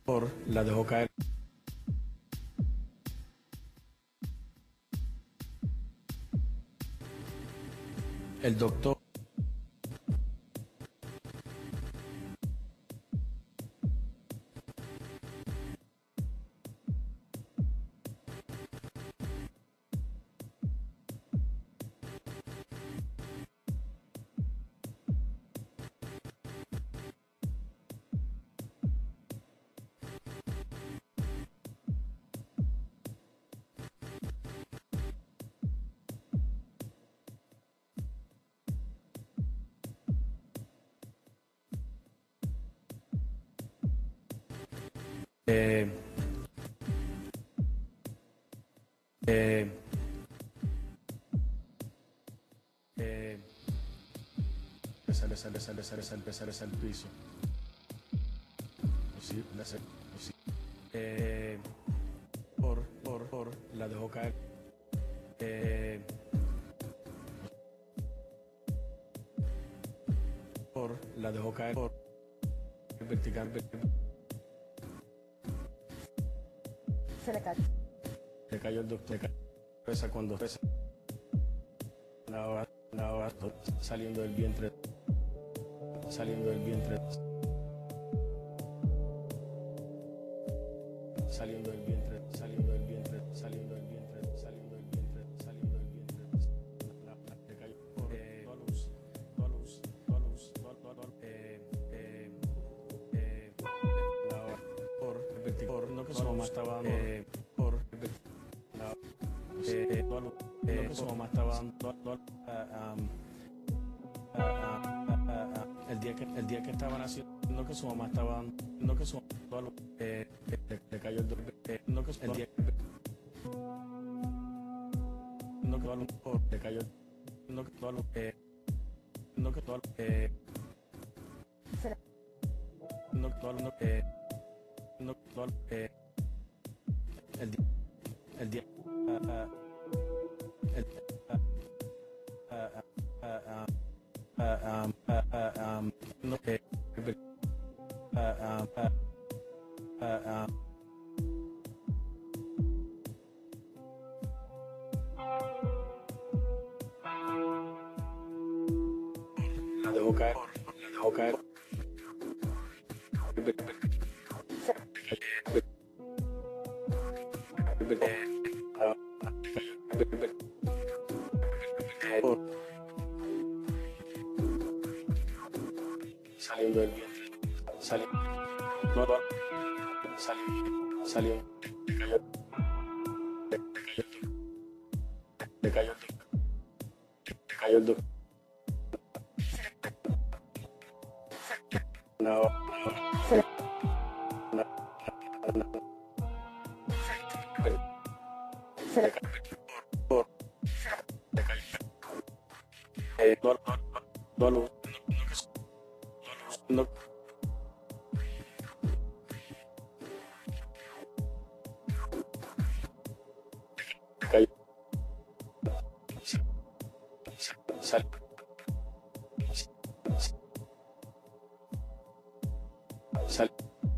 La dejó caer. El doctor eh, eh, sale al piso. Sí, sí. La dejó caer. La dejó caer vertical. Se le cayó. Le cayó el doctor. Pesa cuando pesa. La saliendo del vientre. Saliendo del vientre. Saliendo del vientre. Saliendo del vientre. Saliendo del vientre. Saliendo del vientre. Saliendo del vientre. Le cayó no que su mamá estaba dando no que su mamá estaba dando el día que estaban haciendo no que su mamá estaba dando no que su mamá le cayó no que el día no que le cayó no que no que no el día no la dejó caer saliendo del vientre saliendo le cayó el doctor no Se le no cayó sal sal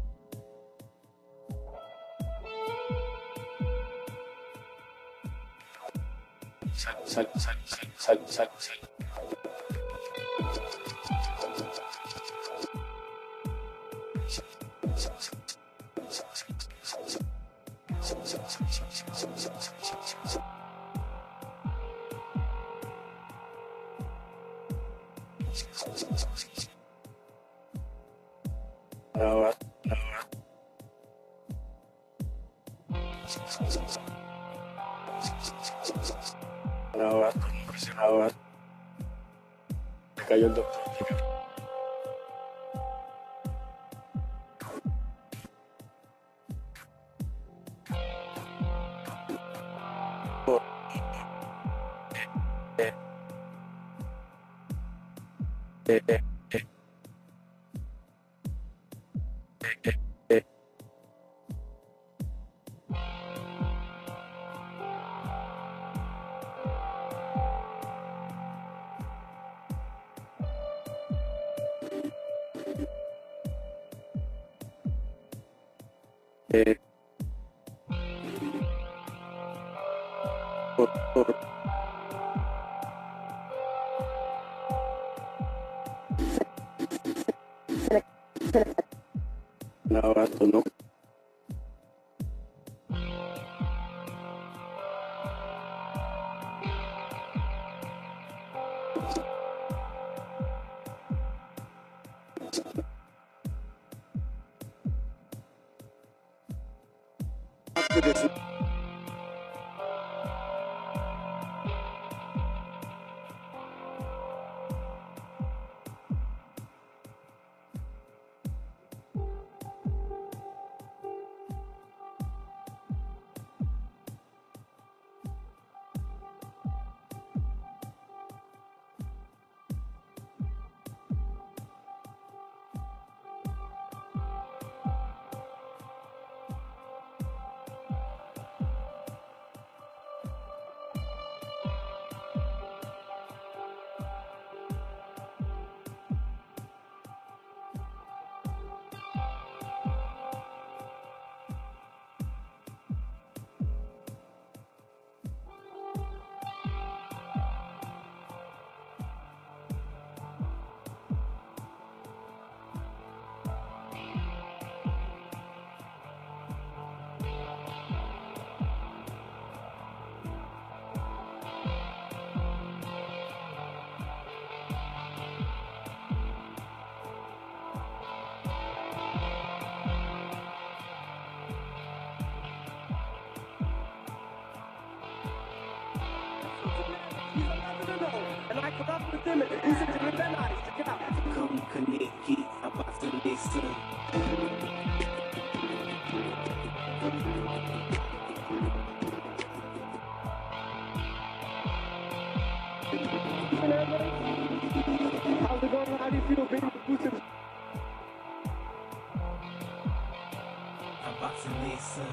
ahora cayó el doctor Eh, por Lavato, ¿no? Come connect, about to listen. How's it going? How do you feel being inclusive? About to listen.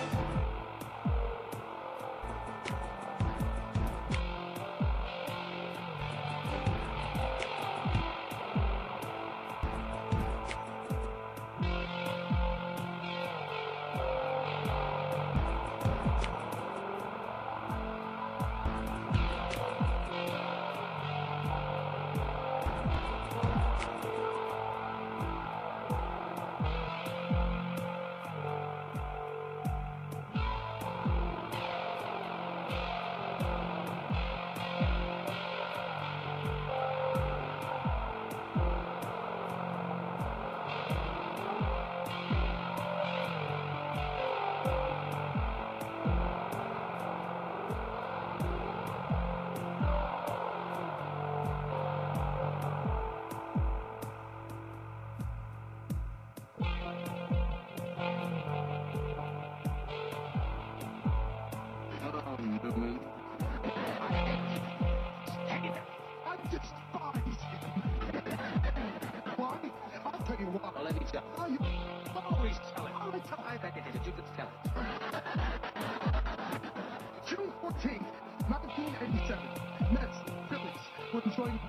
June 14th, 1987, Mets, Phillies will join.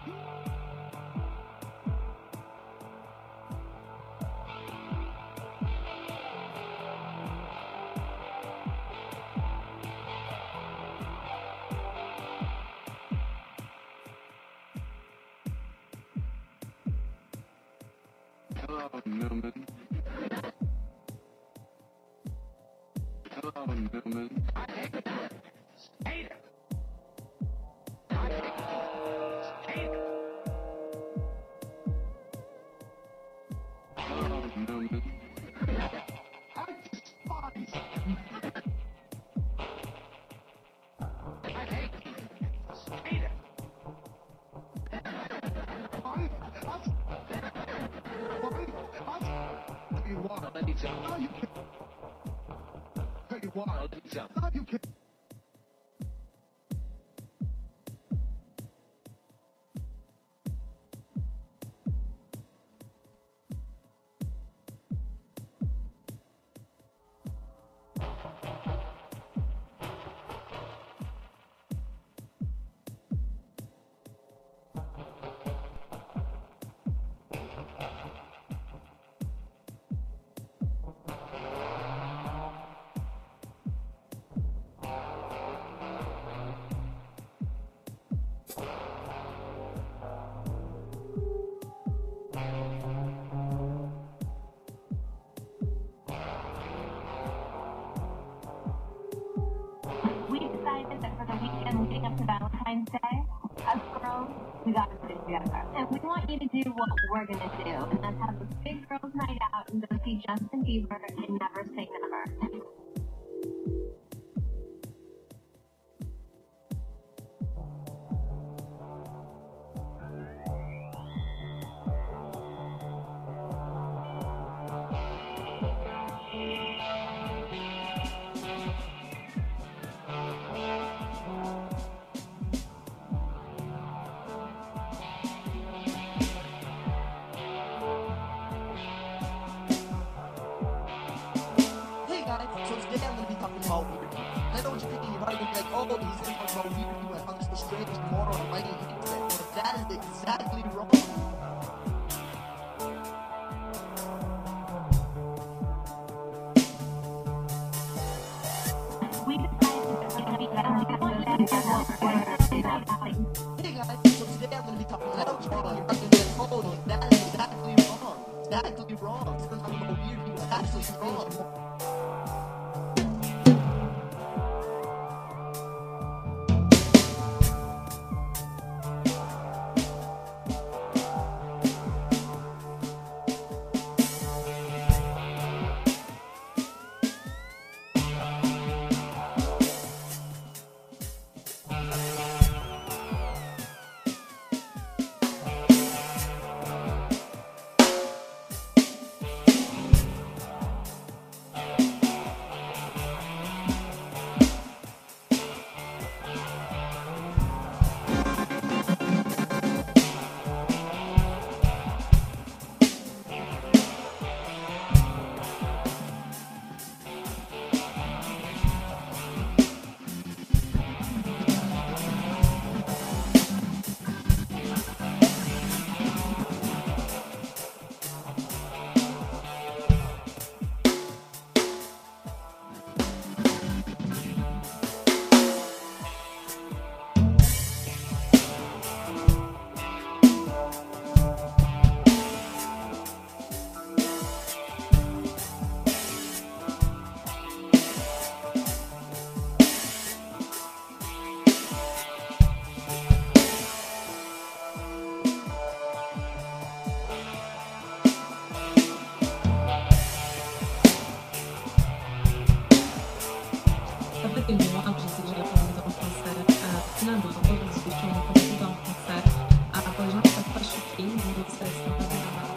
Hello, Newman. Hello, Newman. Hello, Newman. I despise you can. Valentine's Day, us girls, we gotta put it together. And we want you to do what we're gonna do, and that's have a big girls' night out and go see Justin Bieber and Never Say Never. Hey guys, so today I'm going to be talking about weird people. I know what you're thinking, you're probably going to be like, oh, he's going to talk about weird people and how they're so strange and moral and mighty and internet. But that is exactly wrong. We decided to be Hey guys, so today I'm going to be talking about weird people. You're probably going to be like, oh, that is exactly wrong. Exactly wrong. It's going to talk about weird people. It's actually wrong. En fait, une mémoire, je sais que j'ai répondu dans le concert. Finalement, dans une discussion, on continue dans le concert. Pour les gens qui ne sont pas choqués, donc c'est pas normal.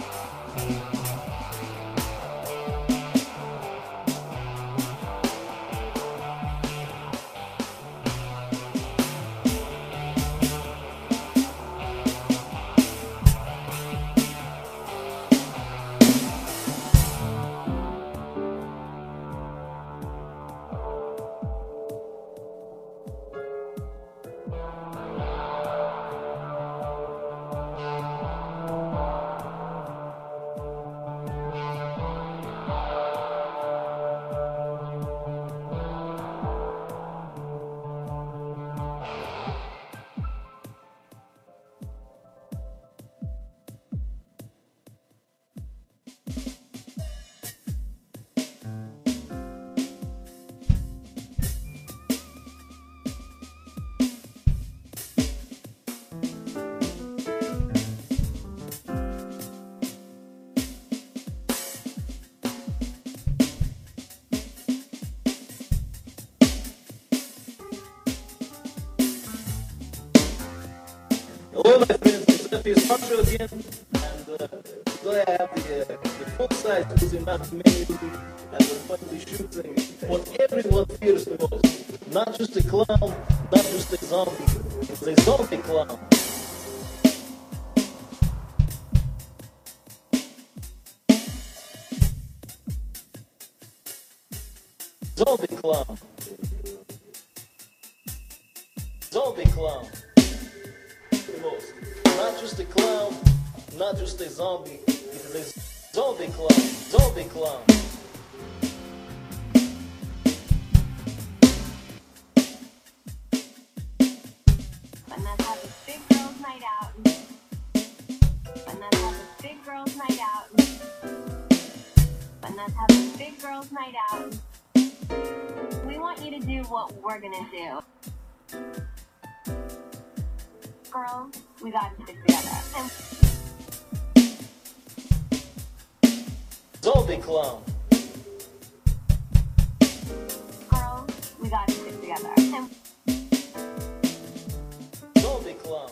Hello, my friends, it's F.S. Marshall again, and today I have the full-size Uzi Max menu, and we're going to be shooting what everyone fears the most. Not just a clown, not just a zombie, it's a zombie clown. Zombie clown. Zombie clown. The most. Not just a clown, not just a zombie. It is a zombie clown. Zombie clown. And let's have a big girls' night out. And let's have a big girls' night out. And let's have a big girls' night out. We want you to do what we're gonna do. girls, we gotta stick together. And Zombie clown. girls, we gotta stick together. And Zombie clown.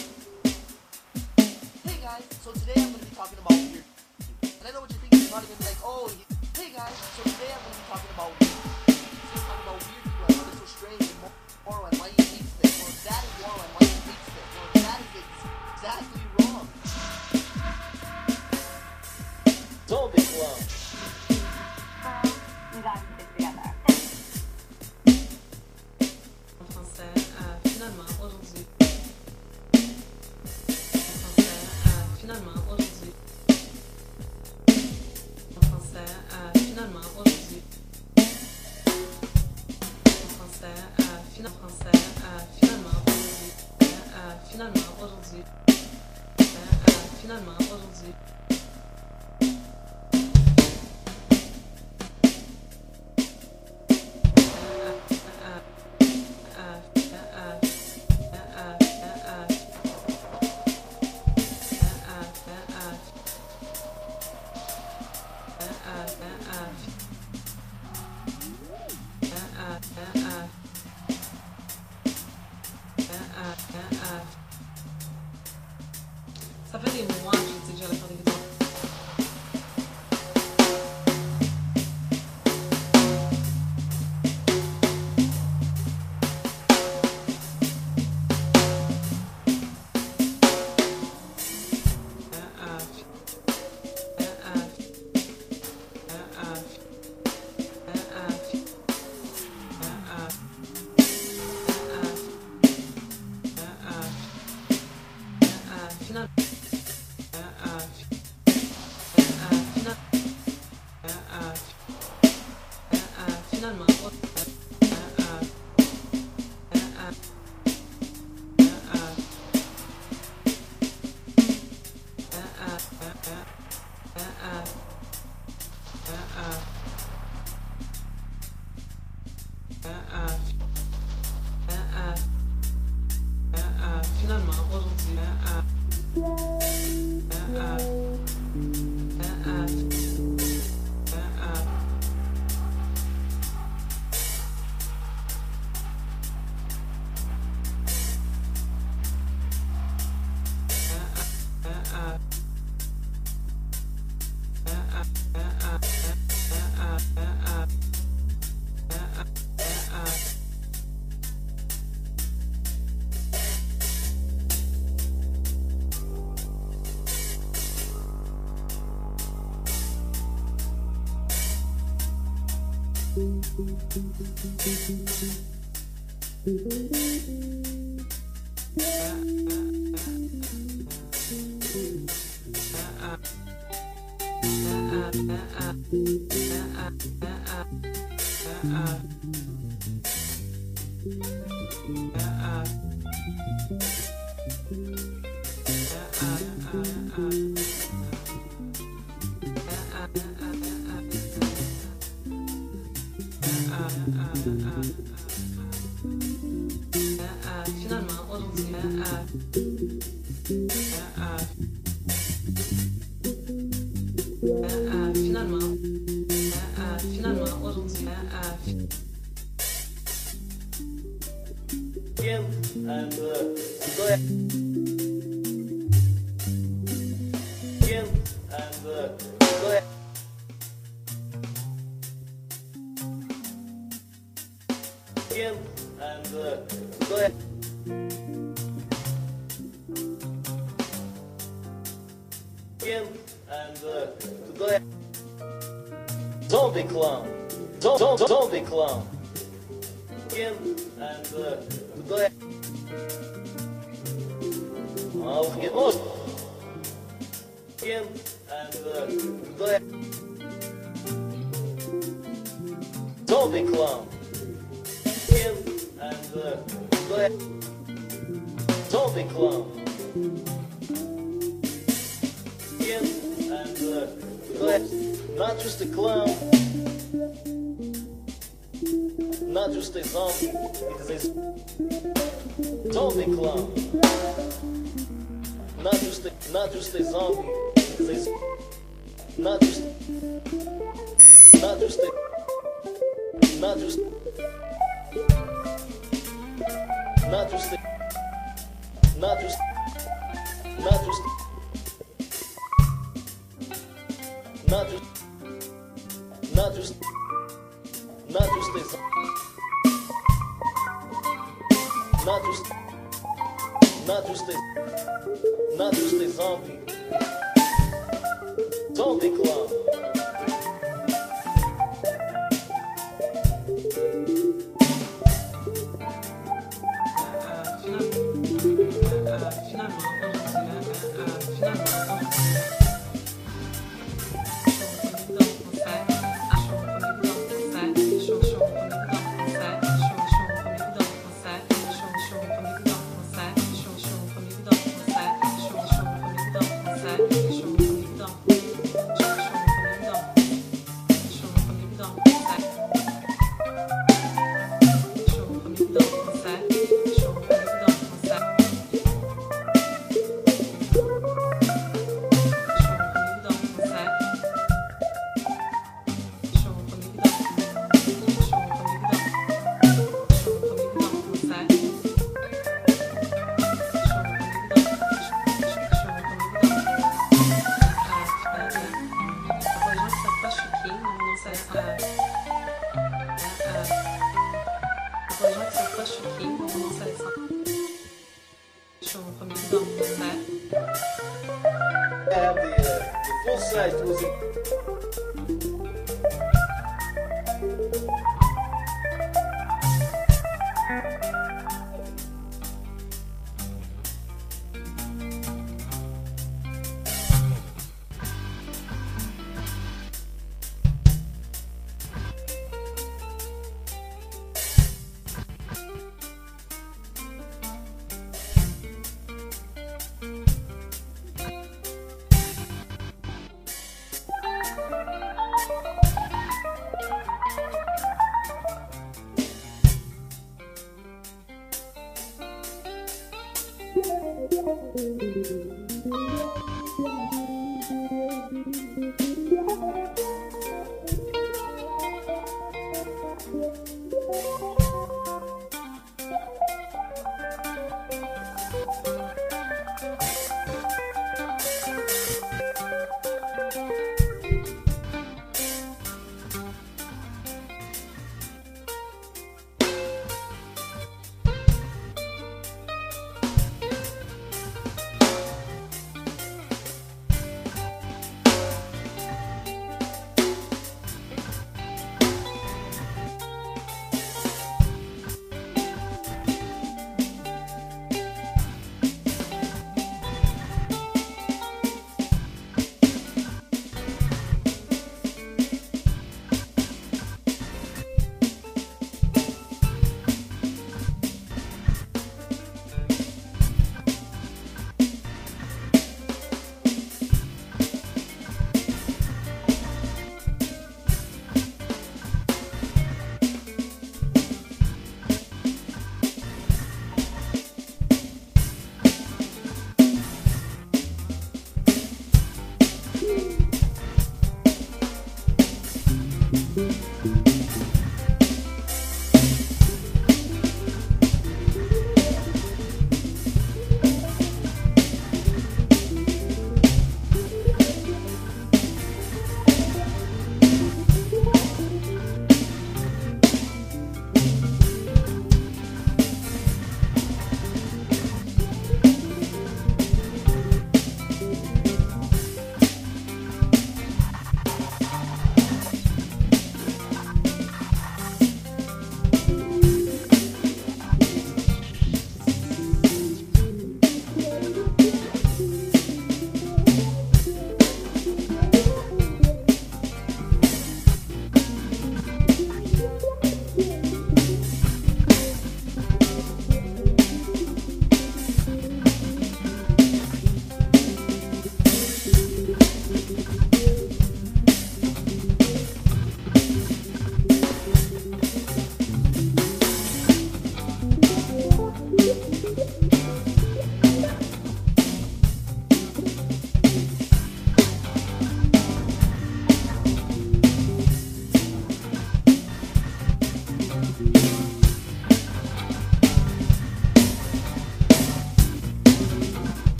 Hey guys, so today I'm going to be talking about weird. And I know what you're thinking, you're not even like, oh, hey guys, so today I'm going to be talking about weird. So talking about weird people, I know they're so strange, and moral, and why he hates them. Or that is moral, and why he hates them. Or that is exactly wrong. Zombie clown. girls, we gotta stick together. En français, finalement, aujourd'hui. En français, finalement, aujourd'hui. En français, finalement, aujourd'hui. En français, finalement, aujourd'hui. Finalement, aujourd'hui. Finalement, aujourd'hui. Ça fait des mois que je dis que j'allais faire des vidéos. Finalement, aujourd'hui, finalement, aujourd'hui, finalement, aujourd'hui, Again, and go ahead. Again, and go ahead. Again, and go ahead. Again, and go ahead. Zombie clown. Zombie clown. Again, and go ahead. I'll get lost. Again, and go ahead. Zombie clown. Again, and go ahead. Zombie clown. Again, and go ahead. Not just a clown. not just a zombie, it is a zombie clown. Not just a zombie, it is a not just a zombie. Zombie clown.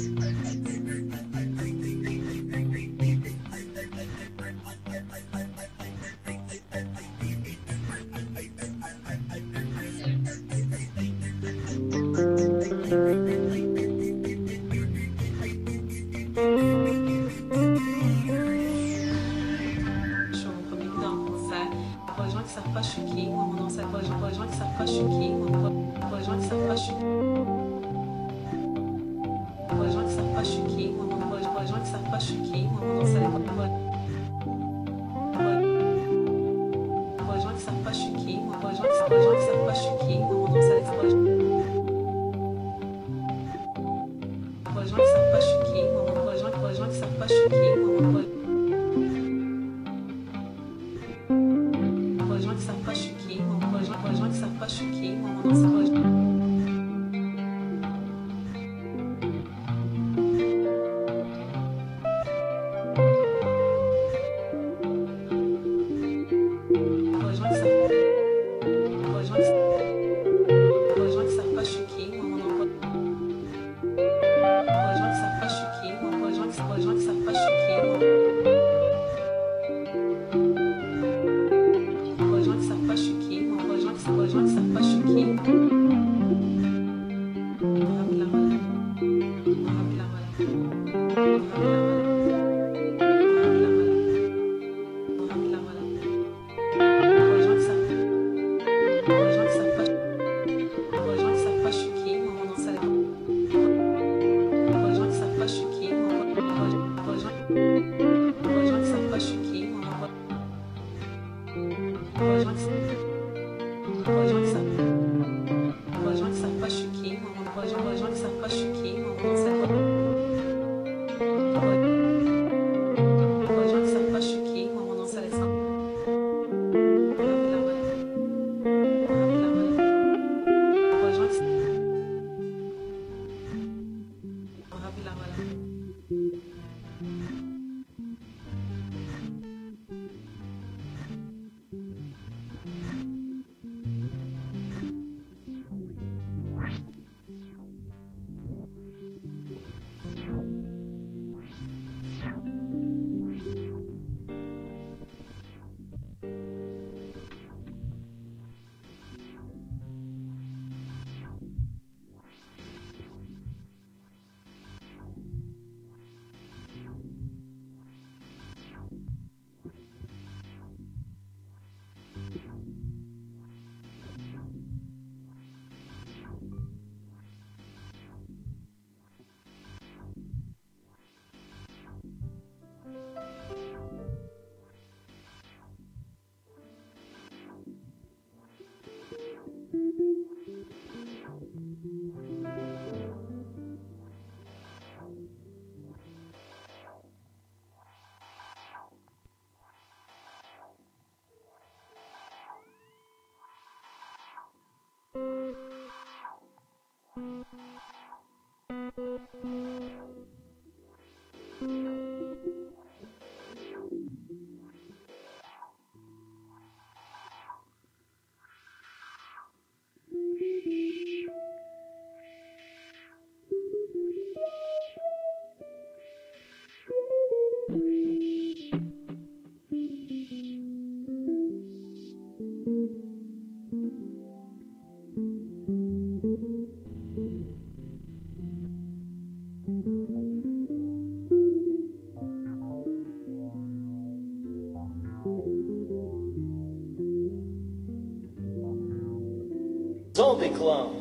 Zombie Clown.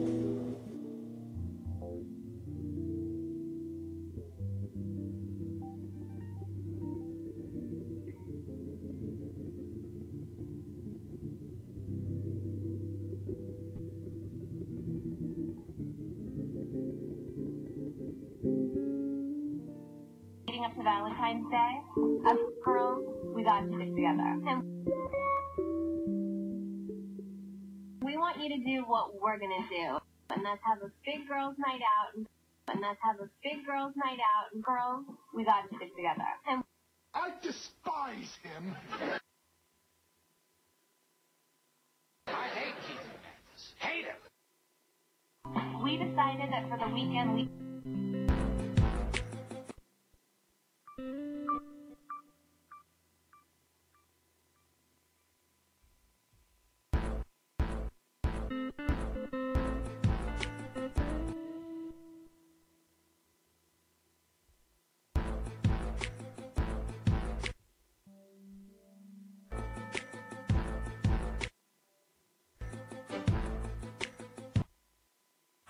Leading up to Valentine's Day, us girls, we got to stick together. And we want you to do what we're gonna do, and that's have a big girls' night out, and that's have a big girls' night out, and girls, we got to stick together. And I despise him. I hate Keith Hernandez. Hate him. we decided that for the weekend we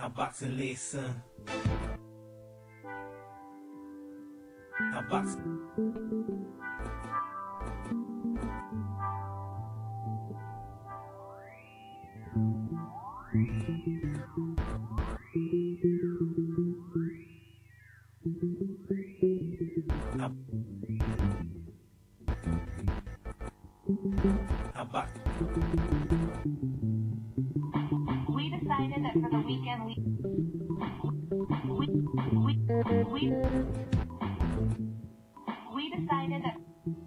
A boxing lesson. A box. A box. We decided that for the weekend we decided that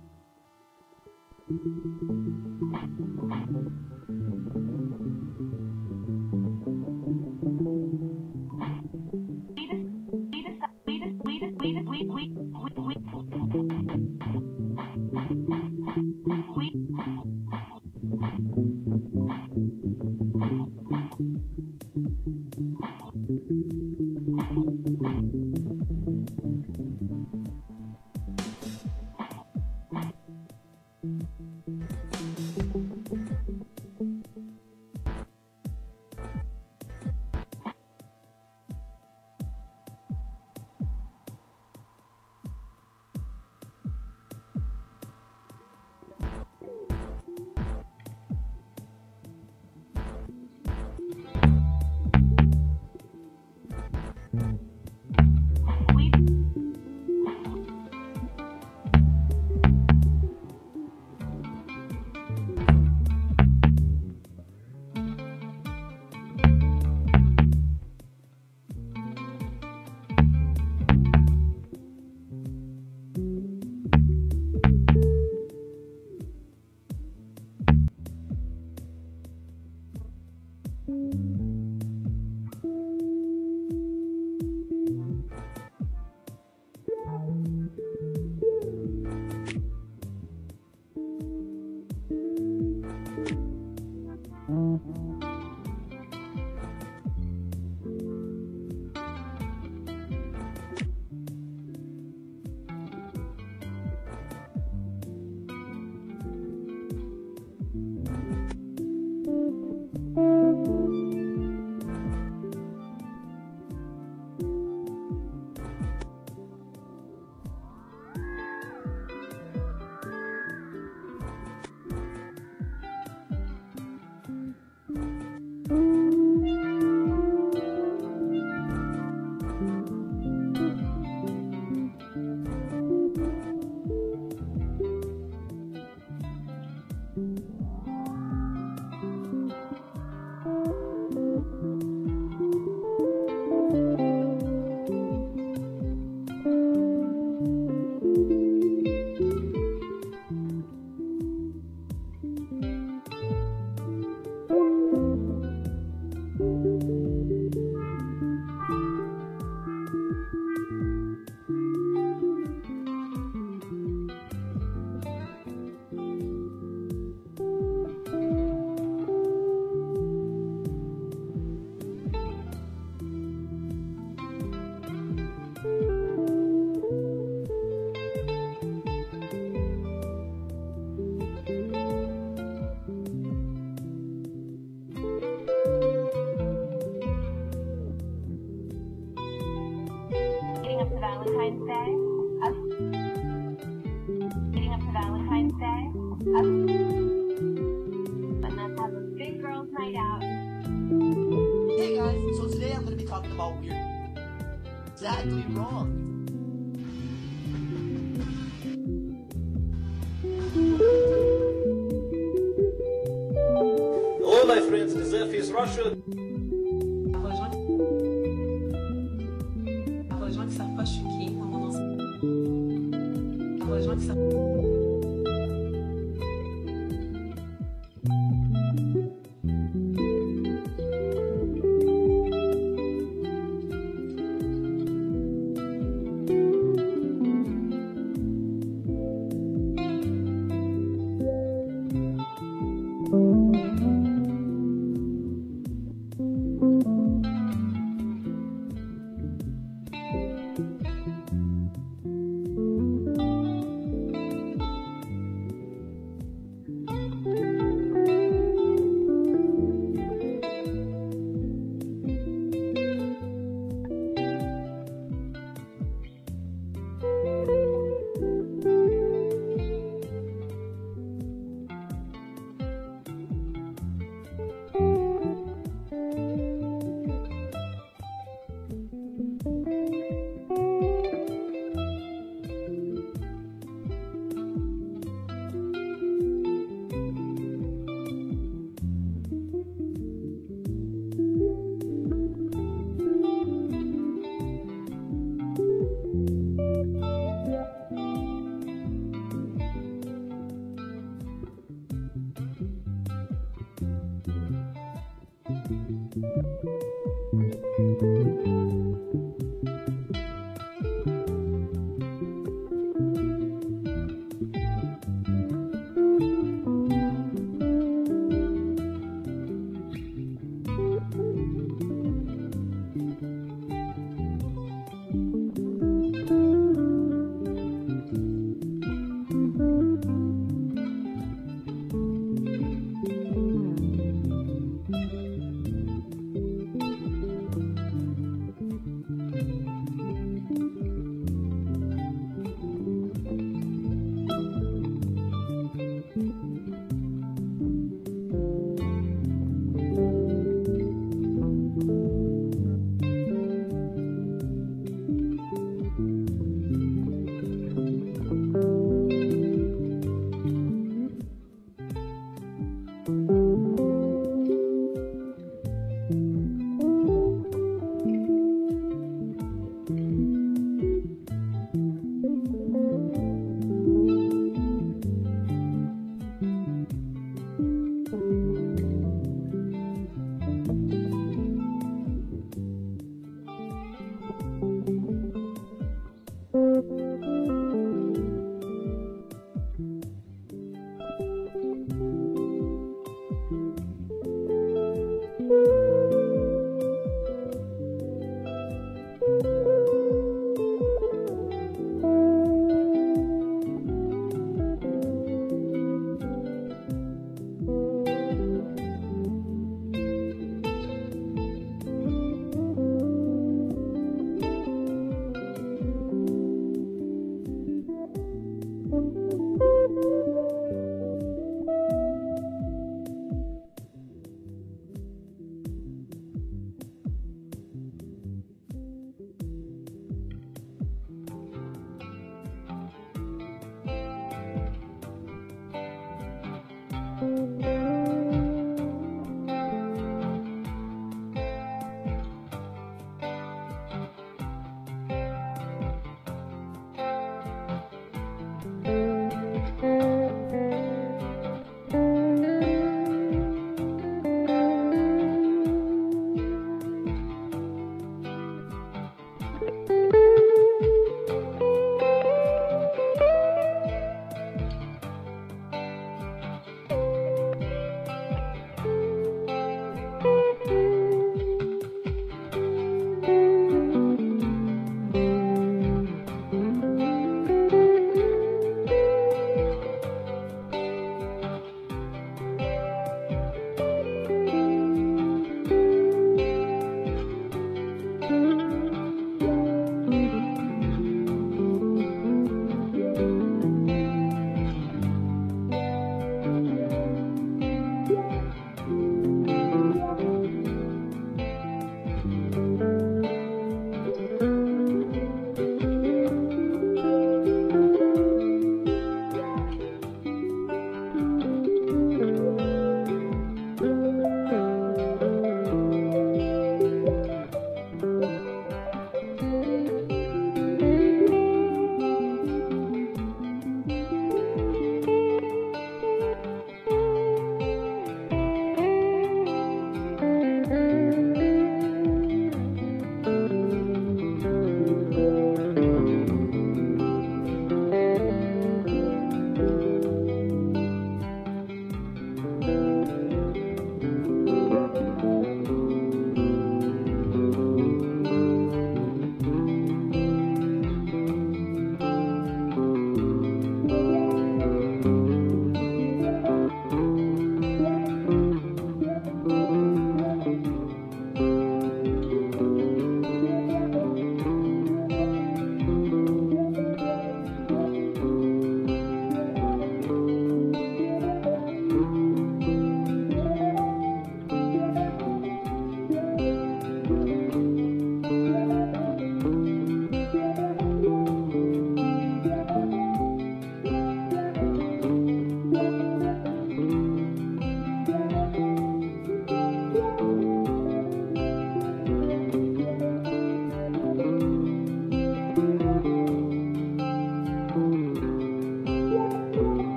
leading up to Valentine's Day, and then have a big girls' night out. Hey guys, so today I'm going to be talking about weird. Exactly wrong. Hello, my friends, Zef is Russia. Pour les gens qui savent pas, je suis qui, dans mon ancien. Pour les gens qui savent.